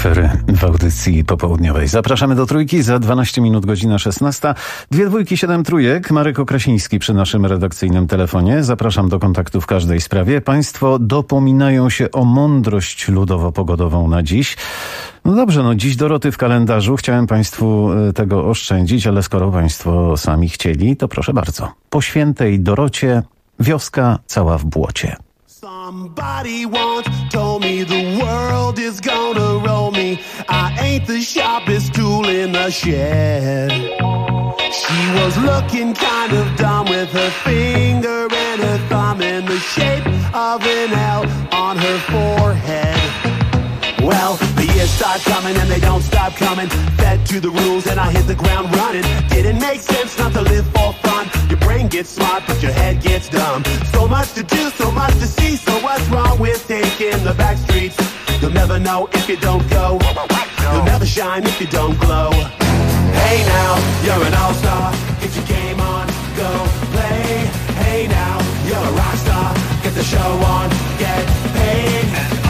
afery w audycji popołudniowej. Zapraszamy do Trójki, za 12 minut godzina 16. 2 dwójki, 7 trójek. Marek Okrasiński przy naszym redakcyjnym telefonie. Zapraszam do kontaktu w każdej sprawie. Państwo dopominają się o mądrość ludowo-pogodową na dziś. No dobrze, dziś Doroty w kalendarzu. Chciałem Państwu tego oszczędzić, ale skoro Państwo sami chcieli, to proszę bardzo. Po świętej Dorocie wioska cała w błocie. Somebody once told me the world is gonna roll me. I ain't the sharpest tool in the shed. She was looking kind of dumb with her finger and her thumb in the shape of an L on her forehead. Well, the years start coming and they don't stop coming. Fed to the rules and I hit the ground running. Didn't make sense not to live for fun. Your brain gets smart but your head gets dumb. So much to do, so much to see. So what's wrong with taking the back streets? You'll never know if you don't go. You'll never shine if you don't glow. Hey now, you're an all-star. Get your game on, go play. Hey now, you're a rock star. Get the show on, get paid.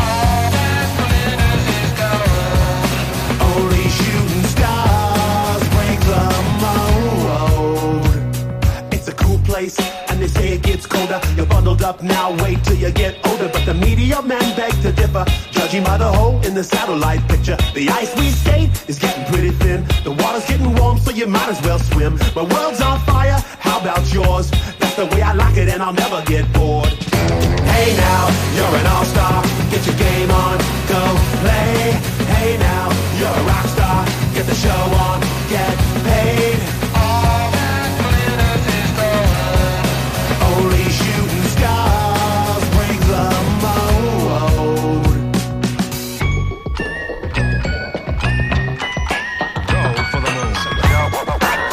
Only shooting stars break the mold. It's a cool place, and they say it gets colder. You're bundled up now, wait till you get older. But the media men beg to differ, judging by the hole in the satellite picture. The ice we skate is getting pretty thin. The water's getting warm, so you might as well swim. My world's on fire, how about yours? That's the way I like it, and I'll never get bored. Hey now, you're an all-star. Get your game on, go play. Hey now, you're a rock star. Get the show on, get paid. All that glitters is gold. Only shooting stars break the mold. Go for the moon. Go for the moon.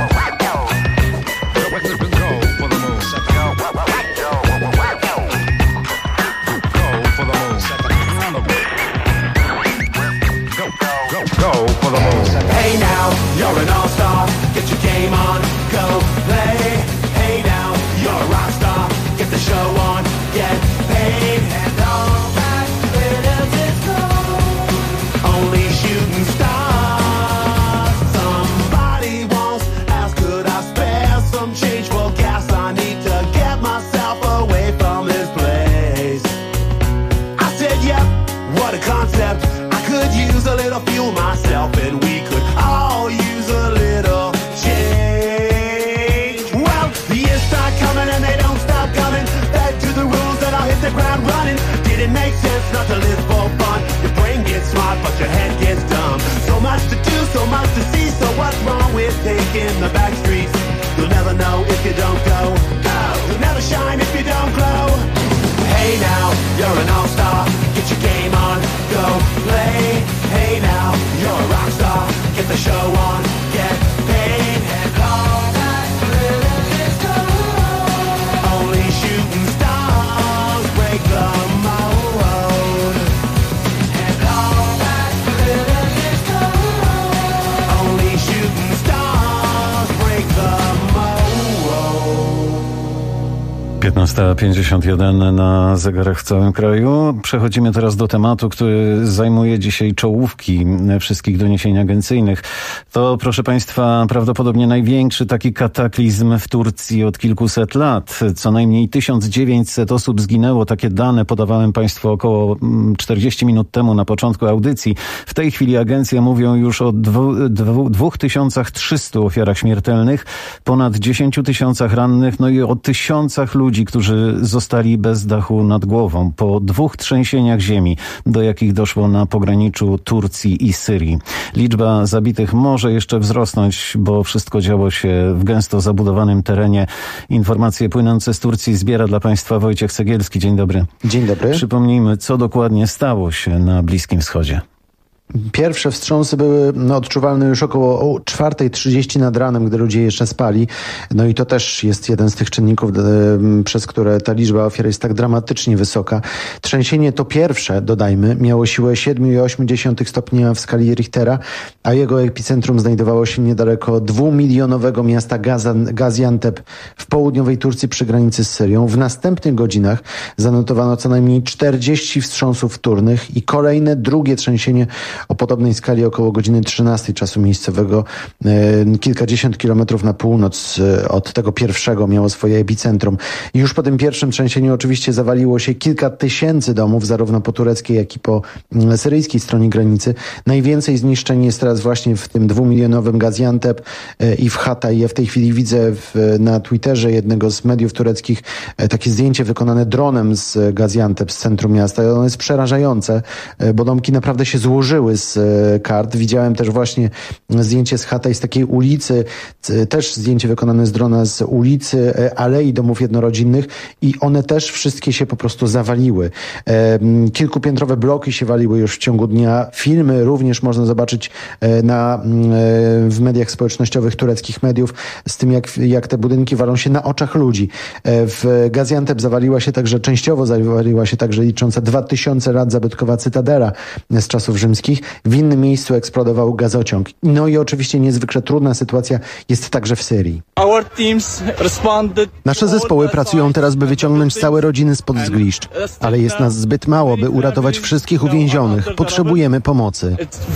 Go for the moon. Hey now, you're an all-star. Get your game on, go play. Hey now, you're a rock star. Get the show on, get paid. And all that glitters is gold. Only shooting stars. Somebody once asked, could I spare some change for gas? I need to get myself away from this place. I said, yep, what a concept. Could use a little fuel myself, and we could all use a little change. Well, the years start coming and they don't stop coming. Back to the rules and I'll hit the ground running. Didn't make sense not to live for fun. Your brain gets smart but your head gets dumb. So much to do, so much to see. So what's wrong with taking the back streets? You'll never know if you don't go. Go! You'll never shine if you don't glow. Hey now, you're an all-star. Get your game on, go play. Hey now, you're a rock star. Get the show on, get paid. And all that glitters is gold. Only shooting stars break the mold. And all that glitters is gold. Only shooting stars break the mold. 15:51 na zegarach w całym kraju. Przechodzimy teraz do tematu, który zajmuje dzisiaj czołówki wszystkich doniesień agencyjnych. To, proszę Państwa, prawdopodobnie największy taki kataklizm w Turcji od kilkuset lat. Co najmniej 1900 osób zginęło. Takie dane podawałem Państwu około 40 minut temu na początku audycji. W tej chwili agencja mówią już o 2300 ofiarach śmiertelnych, ponad 10 000 rannych, no i o tysiącach ludzi, którzy zostali bez dachu nad głową po 2 trzęsieniach ziemi, do jakich doszło na pograniczu Turcji i Syrii. Liczba zabitych może jeszcze wzrosnąć, bo wszystko działo się w gęsto zabudowanym terenie. Informacje płynące z Turcji zbiera dla Państwa Wojciech Cegielski. Dzień dobry. Dzień dobry. Przypomnijmy, co dokładnie stało się na Bliskim Wschodzie. Pierwsze wstrząsy były odczuwalne już około 4:30 nad ranem, gdy ludzie jeszcze spali. No i to też jest jeden z tych czynników, przez które ta liczba ofiar jest tak dramatycznie wysoka. Trzęsienie to pierwsze, dodajmy, miało siłę 7,8 stopnia w skali Richtera, a jego epicentrum znajdowało się niedaleko 2-milionowego miasta Gaziantep w południowej Turcji przy granicy z Syrią. W następnych godzinach zanotowano co najmniej 40 wstrząsów wtórnych i kolejne, drugie trzęsienie o podobnej skali około godziny 13 czasu miejscowego. Kilkadziesiąt kilometrów na północ od tego pierwszego miało swoje epicentrum. I już po tym pierwszym trzęsieniu oczywiście zawaliło się kilka tysięcy domów, zarówno po tureckiej, jak i po syryjskiej stronie granicy. Najwięcej zniszczeń jest teraz właśnie w tym 2-milionowym Gaziantep i w Hatay. Ja w tej chwili widzę na Twitterze jednego z mediów tureckich takie zdjęcie wykonane dronem z Gaziantep, z centrum miasta. I ono jest przerażające, bo domki naprawdę się złożyły z kart. Widziałem też właśnie zdjęcie z Hatay, z takiej ulicy, też zdjęcie wykonane z drona z ulicy, alei domów jednorodzinnych i one też wszystkie się po prostu zawaliły. Kilkupiętrowe bloki się waliły już w ciągu dnia. Filmy również można zobaczyć w mediach społecznościowych tureckich mediów z tym, jak te budynki walą się na oczach ludzi. W Gaziantep częściowo zawaliła się także licząca 2000 lat zabytkowa cytadela z czasów rzymskich. W innym miejscu eksplodował gazociąg. No i oczywiście niezwykle trudna sytuacja jest także w Syrii. Nasze zespoły pracują teraz, by wyciągnąć całe rodziny spod zgliszcz, ale jest nas zbyt mało, by uratować wszystkich uwięzionych. Potrzebujemy pomocy.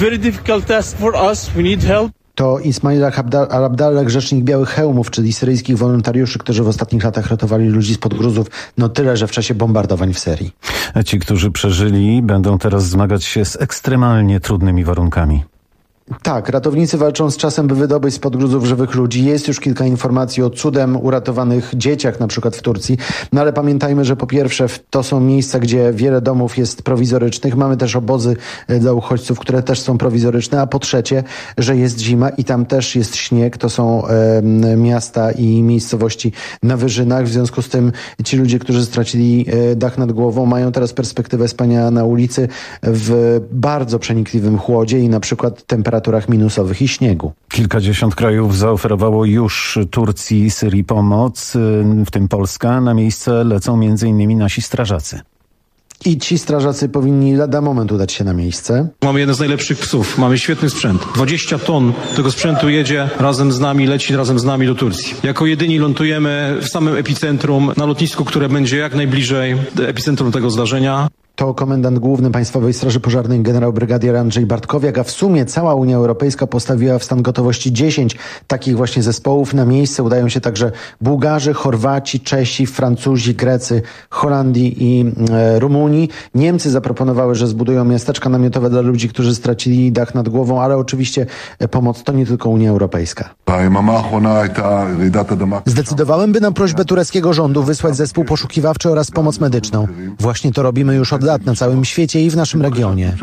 To Ismail al-Abdallah, rzecznik Białych Hełmów, czyli syryjskich wolontariuszy, którzy w ostatnich latach ratowali ludzi spod gruzów. No tyle, że w czasie bombardowań w Syrii. Ci, którzy przeżyli, będą teraz zmagać się z ekstremalnie trudnymi warunkami. Tak, ratownicy walczą z czasem, by wydobyć spod gruzów żywych ludzi. Jest już kilka informacji o cudem uratowanych dzieciach, na przykład w Turcji. No ale pamiętajmy, że po pierwsze to są miejsca, gdzie wiele domów jest prowizorycznych. Mamy też obozy dla uchodźców, które też są prowizoryczne. A po trzecie, że jest zima i tam też jest śnieg. To są miasta i miejscowości na wyżynach. W związku z tym ci ludzie, którzy stracili dach nad głową, mają teraz perspektywę spania na ulicy w bardzo przenikliwym chłodzie i na przykład temperaturach minusowych i śniegu. Kilkadziesiąt krajów zaoferowało już Turcji i Syrii pomoc, w tym Polska. Na miejsce lecą m.in. nasi strażacy. I ci strażacy powinni lada moment udać się na miejsce. Mamy jeden z najlepszych psów, mamy świetny sprzęt. 20 ton tego sprzętu jedzie razem z nami, leci razem z nami do Turcji. Jako jedyni lądujemy w samym epicentrum, na lotnisku, które będzie jak najbliżej epicentrum tego zdarzenia. To komendant główny Państwowej Straży Pożarnej generał brygadier Andrzej Bartkowiak, a w sumie cała Unia Europejska postawiła w stan gotowości 10 takich właśnie zespołów. Na miejsce udają się także Bułgarzy, Chorwaci, Czesi, Francuzi, Grecy, Holandii i Rumunii. Niemcy zaproponowały, że zbudują miasteczka namiotowe dla ludzi, którzy stracili dach nad głową, ale oczywiście pomoc to nie tylko Unia Europejska. Zdecydowałem, by na prośbę tureckiego rządu wysłać zespół poszukiwawczy oraz pomoc medyczną. Właśnie to robimy już od lat na całym świecie i w naszym regionie.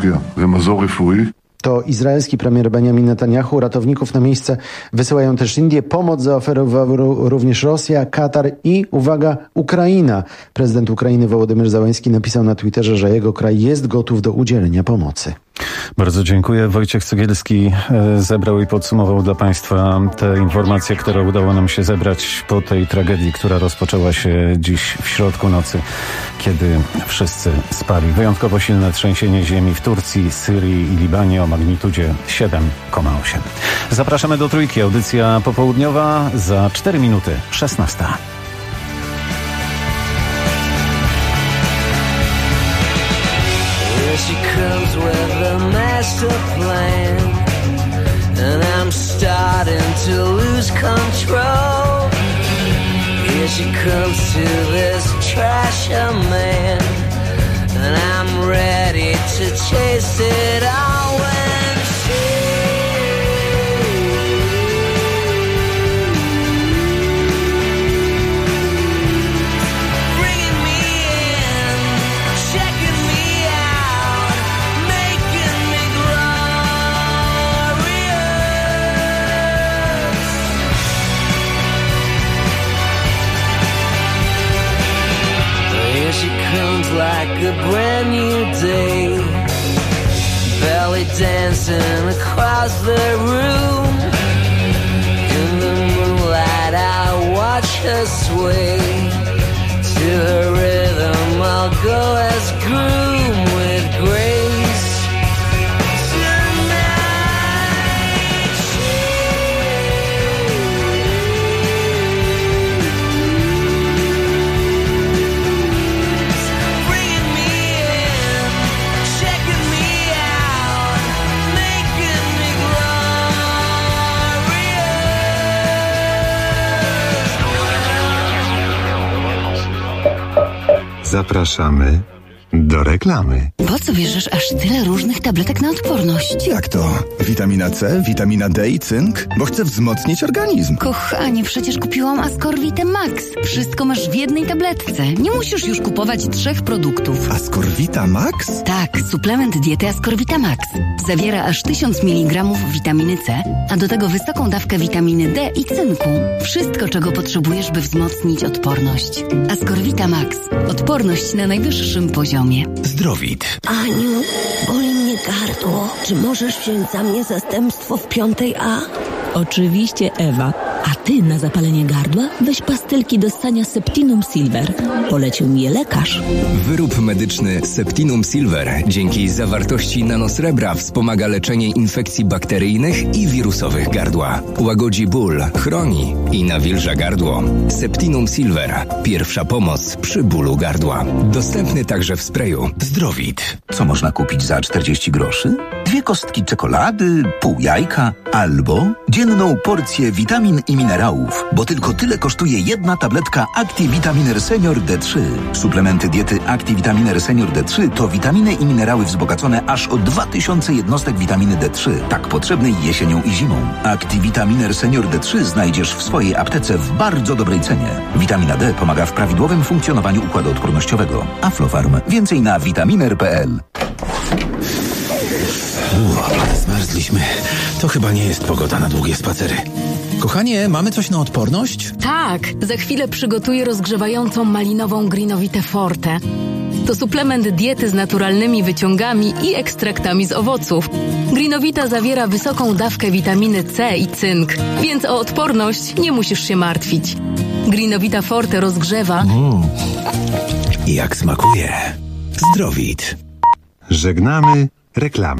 To izraelski premier Benjamin Netanyahu. Ratowników na miejsce wysyłają też Indie. Pomoc zaoferowała również Rosja, Katar i, uwaga, Ukraina. Prezydent Ukrainy Wołodymyr Zełenski napisał na Twitterze, że jego kraj jest gotów do udzielenia pomocy. Bardzo dziękuję. Wojciech Cegielski zebrał i podsumował dla Państwa te informacje, które udało nam się zebrać po tej tragedii, która rozpoczęła się dziś w środku nocy, kiedy wszyscy spali. Wyjątkowo silne trzęsienie ziemi w Turcji, Syrii i Libanie o magnitudzie 7,8. Zapraszamy do Trójki. Audycja popołudniowa za 4 minuty, 16. She comes with a master plan, and I'm starting to lose control. Here she comes to this trasher man, and I'm ready to chase it all when she like a brand new day, belly dancing across the room. In the moonlight I watch her sway, to her rhythm I'll go as groom with grace. Bringing me in, checking me out, Zapraszamy do reklamy. Po co bierzesz aż tyle różnych tabletek na odporność? Jak to? Witamina C, witamina D i cynk? Bo chcę wzmocnić organizm. Kochanie, przecież kupiłam Ascorvitę Max. Wszystko masz w jednej tabletce. Nie musisz już kupować 3 produktów. Ascorvita Max? Tak, suplement diety Ascorvita Max. Zawiera aż 1000 mg witaminy C, a do tego wysoką dawkę witaminy D i cynku. Wszystko, czego potrzebujesz, by wzmocnić odporność. Ascorvita Max. Odporność na najwyższym poziomie. Zdrowit. Aniu, boli mnie gardło. Czy możesz wziąć za mnie zastępstwo w 5A? Oczywiście, Ewa. A ty na zapalenie gardła weź pastylki do ssania Septinum Silver. Polecił mi je lekarz. Wyrób medyczny Septinum Silver dzięki zawartości nanosrebra wspomaga leczenie infekcji bakteryjnych i wirusowych gardła. Łagodzi ból, chroni i nawilża gardło. Septinum Silver. Pierwsza pomoc przy bólu gardła. Dostępny także w sprayu. Zdrowit. Co można kupić za 40 groszy? 2 kostki czekolady, pół jajka albo dzienną porcję witamin i minerałów, bo tylko tyle kosztuje jedna tabletka ActiVitaminer Senior D3. Suplementy diety ActiVitaminer Senior D3 to witaminy i minerały wzbogacone aż o 2000 jednostek witaminy D3, tak potrzebnej jesienią i zimą. ActiVitaminer Senior D3 znajdziesz w swojej aptece w bardzo dobrej cenie. Witamina D pomaga w prawidłowym funkcjonowaniu układu odpornościowego. Aflofarm. Więcej na vitaminer.pl. Zmarzliśmy. To chyba nie jest pogoda na długie spacery. Kochanie, mamy coś na odporność? Tak, za chwilę przygotuję rozgrzewającą malinową Greenovitę Forte. To suplement diety z naturalnymi wyciągami i ekstraktami z owoców. Greenovita zawiera wysoką dawkę witaminy C i cynk, więc o odporność nie musisz się martwić. Greenovita Forte rozgrzewa. Jak smakuje. Zdrowit. Żegnamy reklamy.